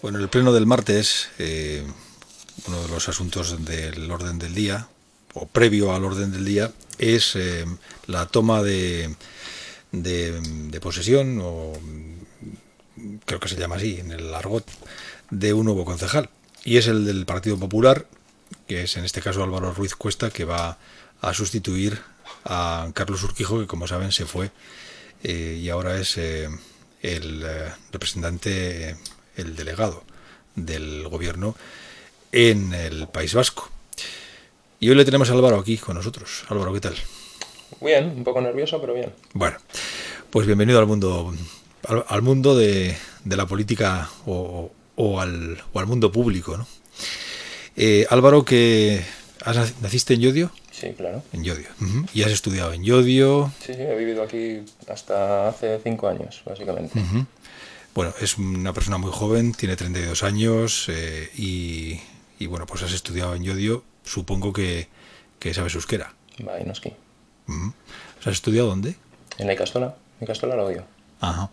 Bueno, el pleno del martes, uno de los asuntos del orden del día, o previo al orden del día, es la toma de posesión, o creo que se llama así en el argot, de un nuevo concejal. Y es el del Partido Popular, que es en este caso Álvaro Ruiz Cuesta, que va a sustituir a Carlos Urquijo, que como saben se fue y ahora es el representante, el delegado del gobierno en el País Vasco. Y hoy le tenemos a Álvaro aquí con nosotros. Álvaro, ¿qué tal? Bien, un poco nervioso, pero bien. Bueno, pues bienvenido al mundo de la política o al mundo público, ¿no? Álvaro, que naciste en Llodio. Sí, claro. En Llodio. Y has estudiado en Llodio. Sí, he vivido aquí hasta hace 5 años, básicamente. Bueno, es una persona muy joven, tiene 32 años y bueno, pues has estudiado en Llodio. Supongo que sabes euskera. Va, y no esquí. ¿Has estudiado dónde? En la Icastola lo odio. Ajá.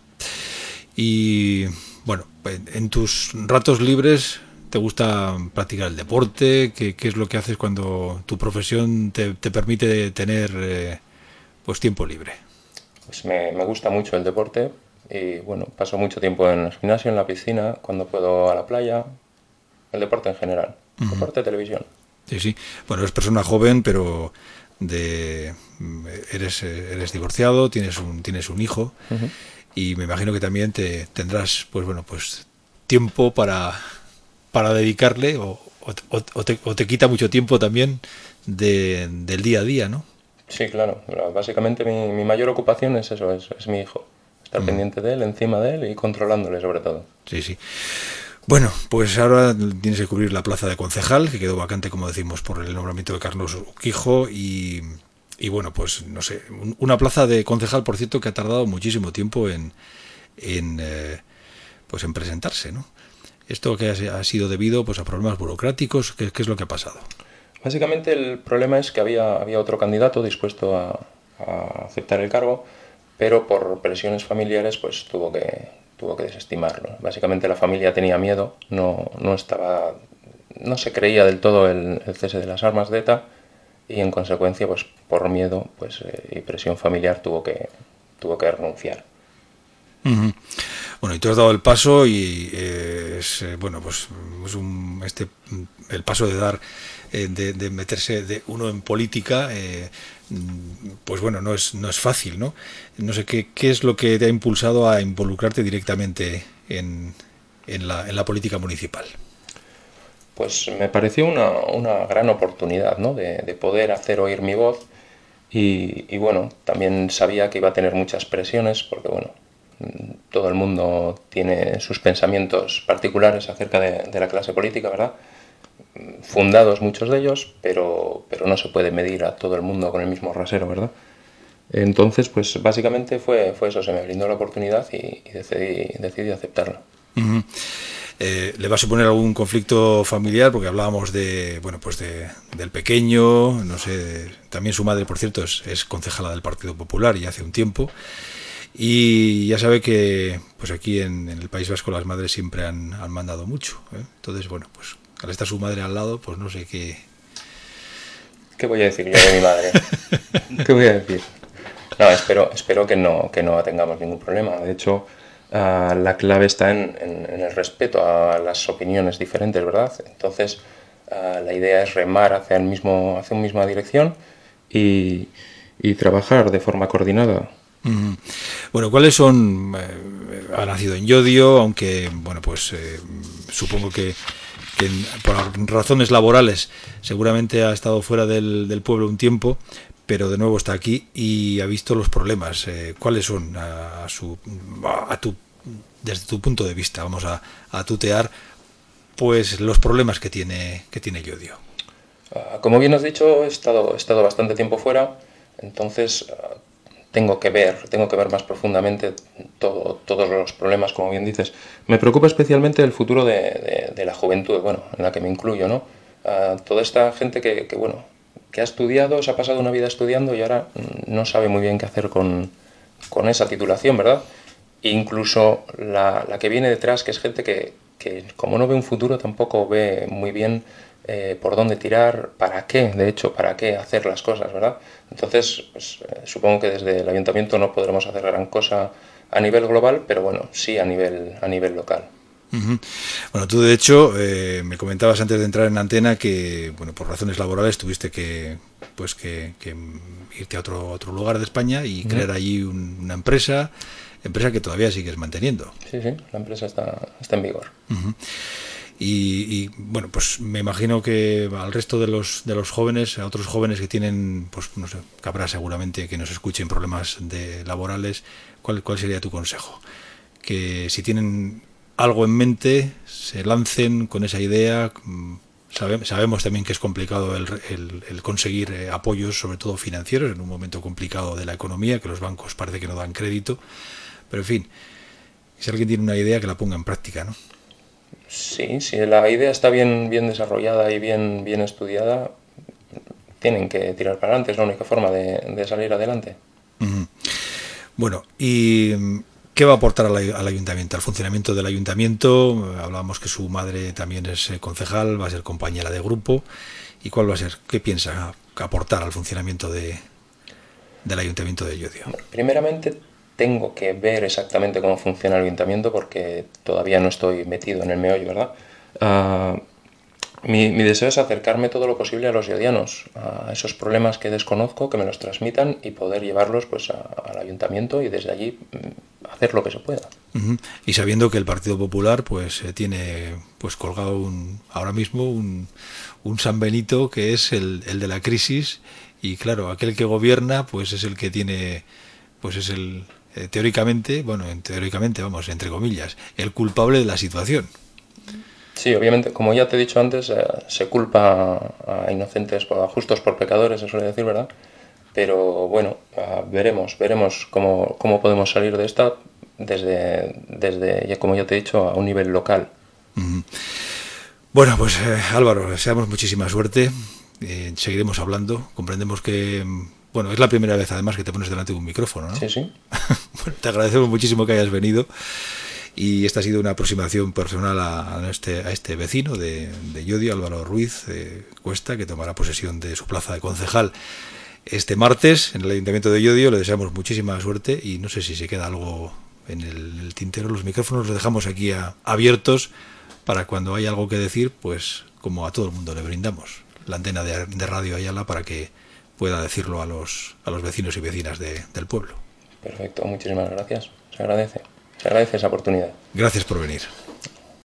Y bueno, en tus ratos libres, ¿te gusta practicar el deporte? ¿Qué es lo que haces cuando tu profesión te permite tener pues tiempo libre? Pues me gusta mucho el deporte y bueno, paso mucho tiempo en el gimnasio, en la piscina, cuando puedo a la playa, el deporte en general, deporte, televisión. Sí, sí. Bueno, eres persona joven, pero de eres divorciado, tienes un hijo y me imagino que también te tendrás pues tiempo para dedicarle o te quita mucho tiempo también del día a día, ¿no? Sí, claro. Básicamente mi mayor ocupación es eso, es mi hijo. Estar pendiente de él, encima de él y controlándole sobre todo. Sí, sí. Bueno, pues ahora tienes que cubrir la plaza de concejal, que quedó vacante, como decimos, por el nombramiento de Carlos Urquijo y bueno, pues no sé, una plaza de concejal, por cierto, que ha tardado muchísimo tiempo pues en presentarse, ¿no? Esto que ha sido debido pues a problemas burocráticos. ¿Qué es lo que ha pasado? Básicamente el problema es que había otro candidato dispuesto a aceptar el cargo, pero por presiones familiares pues tuvo que desestimarlo. Básicamente la familia tenía miedo, no se creía del todo el cese de las armas de ETA y en consecuencia pues por miedo y presión familiar tuvo que renunciar. Bueno, y tú has dado el paso y bueno, pues es el paso de dar, de meterse de uno en política, pues bueno, no es fácil, ¿no? No sé qué es lo que te ha impulsado a involucrarte directamente en la política municipal. Pues me pareció una gran oportunidad, ¿no? de poder hacer oír mi voz y bueno, también sabía que iba a tener muchas presiones porque bueno, todo el mundo tiene sus pensamientos particulares acerca de la clase política, ¿verdad? Fundados muchos de ellos, pero no se puede medir a todo el mundo con el mismo rasero, ¿verdad? Entonces, pues básicamente fue eso, se me brindó la oportunidad y decidí aceptarla. ¿Le va a suponer algún conflicto familiar? Porque hablábamos del pequeño, no sé, también su madre, por cierto, es concejala del Partido Popular y hace un tiempo. Y ya sabe que pues aquí en el País Vasco las madres siempre han mandado mucho, ¿eh? Entonces, bueno, pues al estar su madre al lado, pues no sé qué. ¿Qué voy a decir yo de mi madre? ¿Qué voy a decir? No, espero que no tengamos ningún problema. De hecho, la clave está en el respeto a las opiniones diferentes, ¿verdad? Entonces, la idea es remar hacia hacia una misma dirección y trabajar de forma coordinada. Bueno, ¿cuáles son? Ha nacido en Llodio, aunque, bueno, pues supongo que por razones laborales seguramente ha estado fuera del pueblo un tiempo, pero de nuevo está aquí y ha visto los problemas. ¿Cuáles son desde tu punto de vista? Vamos a tutear pues los problemas que tiene Llodio. Como bien has dicho, he estado bastante tiempo fuera, entonces tengo que ver más profundamente todos los problemas, como bien dices. Me preocupa especialmente el futuro de la juventud, bueno, en la que me incluyo, ¿no? Toda esta gente bueno, que ha estudiado, se ha pasado una vida estudiando y ahora no sabe muy bien qué hacer con esa titulación, ¿verdad? E incluso la que viene detrás, que es gente que que como no ve un futuro tampoco ve muy bien por dónde tirar, para qué, de hecho, para qué hacer las cosas, ¿verdad? Entonces, pues, supongo que desde el ayuntamiento no podremos hacer gran cosa a nivel global, pero bueno, sí a nivel local. Ujú. Bueno, tú de hecho me comentabas antes de entrar en antena que, bueno, por razones laborales tuviste que, pues que irte a otro lugar de España y Ujú. crear allí una empresa que todavía sigues manteniendo. Sí, sí, la empresa está en vigor. Ujú. Bueno, pues me imagino que al resto de los jóvenes, a otros jóvenes que tienen, pues no sé, que habrá seguramente que nos escuchen problemas laborales, ¿cuál sería tu consejo? Que si tienen algo en mente, se lancen con esa idea. Sabemos también que es complicado el conseguir apoyos, sobre todo financieros, en un momento complicado de la economía, que los bancos parece que no dan crédito. Pero en fin, si alguien tiene una idea, que la ponga en práctica, ¿no? Sí, si la idea está bien desarrollada y bien estudiada, tienen que tirar para adelante, es la única forma de salir adelante. Uh-huh. Bueno, ¿y qué va a aportar al ayuntamiento, al funcionamiento del ayuntamiento? Hablábamos que su madre también es concejal, va a ser compañera de grupo. ¿Y cuál va a ser? ¿Qué piensa aportar al funcionamiento del ayuntamiento de Llodio? Bueno, primeramente tengo que ver exactamente cómo funciona el ayuntamiento porque todavía no estoy metido en el meollo, ¿verdad? Ah, mi deseo es acercarme todo lo posible a los llodianos, a esos problemas que desconozco, que me los transmitan y poder llevarlos pues al ayuntamiento y desde allí hacer lo que se pueda. Uh-huh. Y sabiendo que el Partido Popular pues tiene pues colgado ahora mismo un San Benito que es el de la crisis, y claro, aquel que gobierna pues es el que tiene, pues es el teóricamente, bueno, teóricamente, vamos, entre comillas, el culpable de la situación. Sí, obviamente, como ya te he dicho antes, se culpa a inocentes, a justos por pecadores, se suele decir, ¿verdad? Pero bueno, veremos cómo podemos salir de esta desde, ya como ya te he dicho, a un nivel local. Uh-huh. Bueno, pues Álvaro, deseamos muchísima suerte. Seguiremos hablando. Comprendemos que, bueno, es la primera vez además que te pones delante de un micrófono, ¿no? Sí, sí. Bueno, te agradecemos muchísimo que hayas venido, y esta ha sido una aproximación personal a este vecino de Llodio, Álvaro Ruiz Cuesta, que tomará posesión de su plaza de concejal este martes en el Ayuntamiento de Llodio. Le deseamos muchísima suerte y no sé si se queda algo en el tintero. Los micrófonos los dejamos aquí abiertos para cuando haya algo que decir, pues como a todo el mundo le brindamos la antena de Radio Ayala para que pueda decirlo a los vecinos y vecinas del pueblo. Perfecto, muchísimas gracias. Se agradece esa oportunidad. Gracias por venir.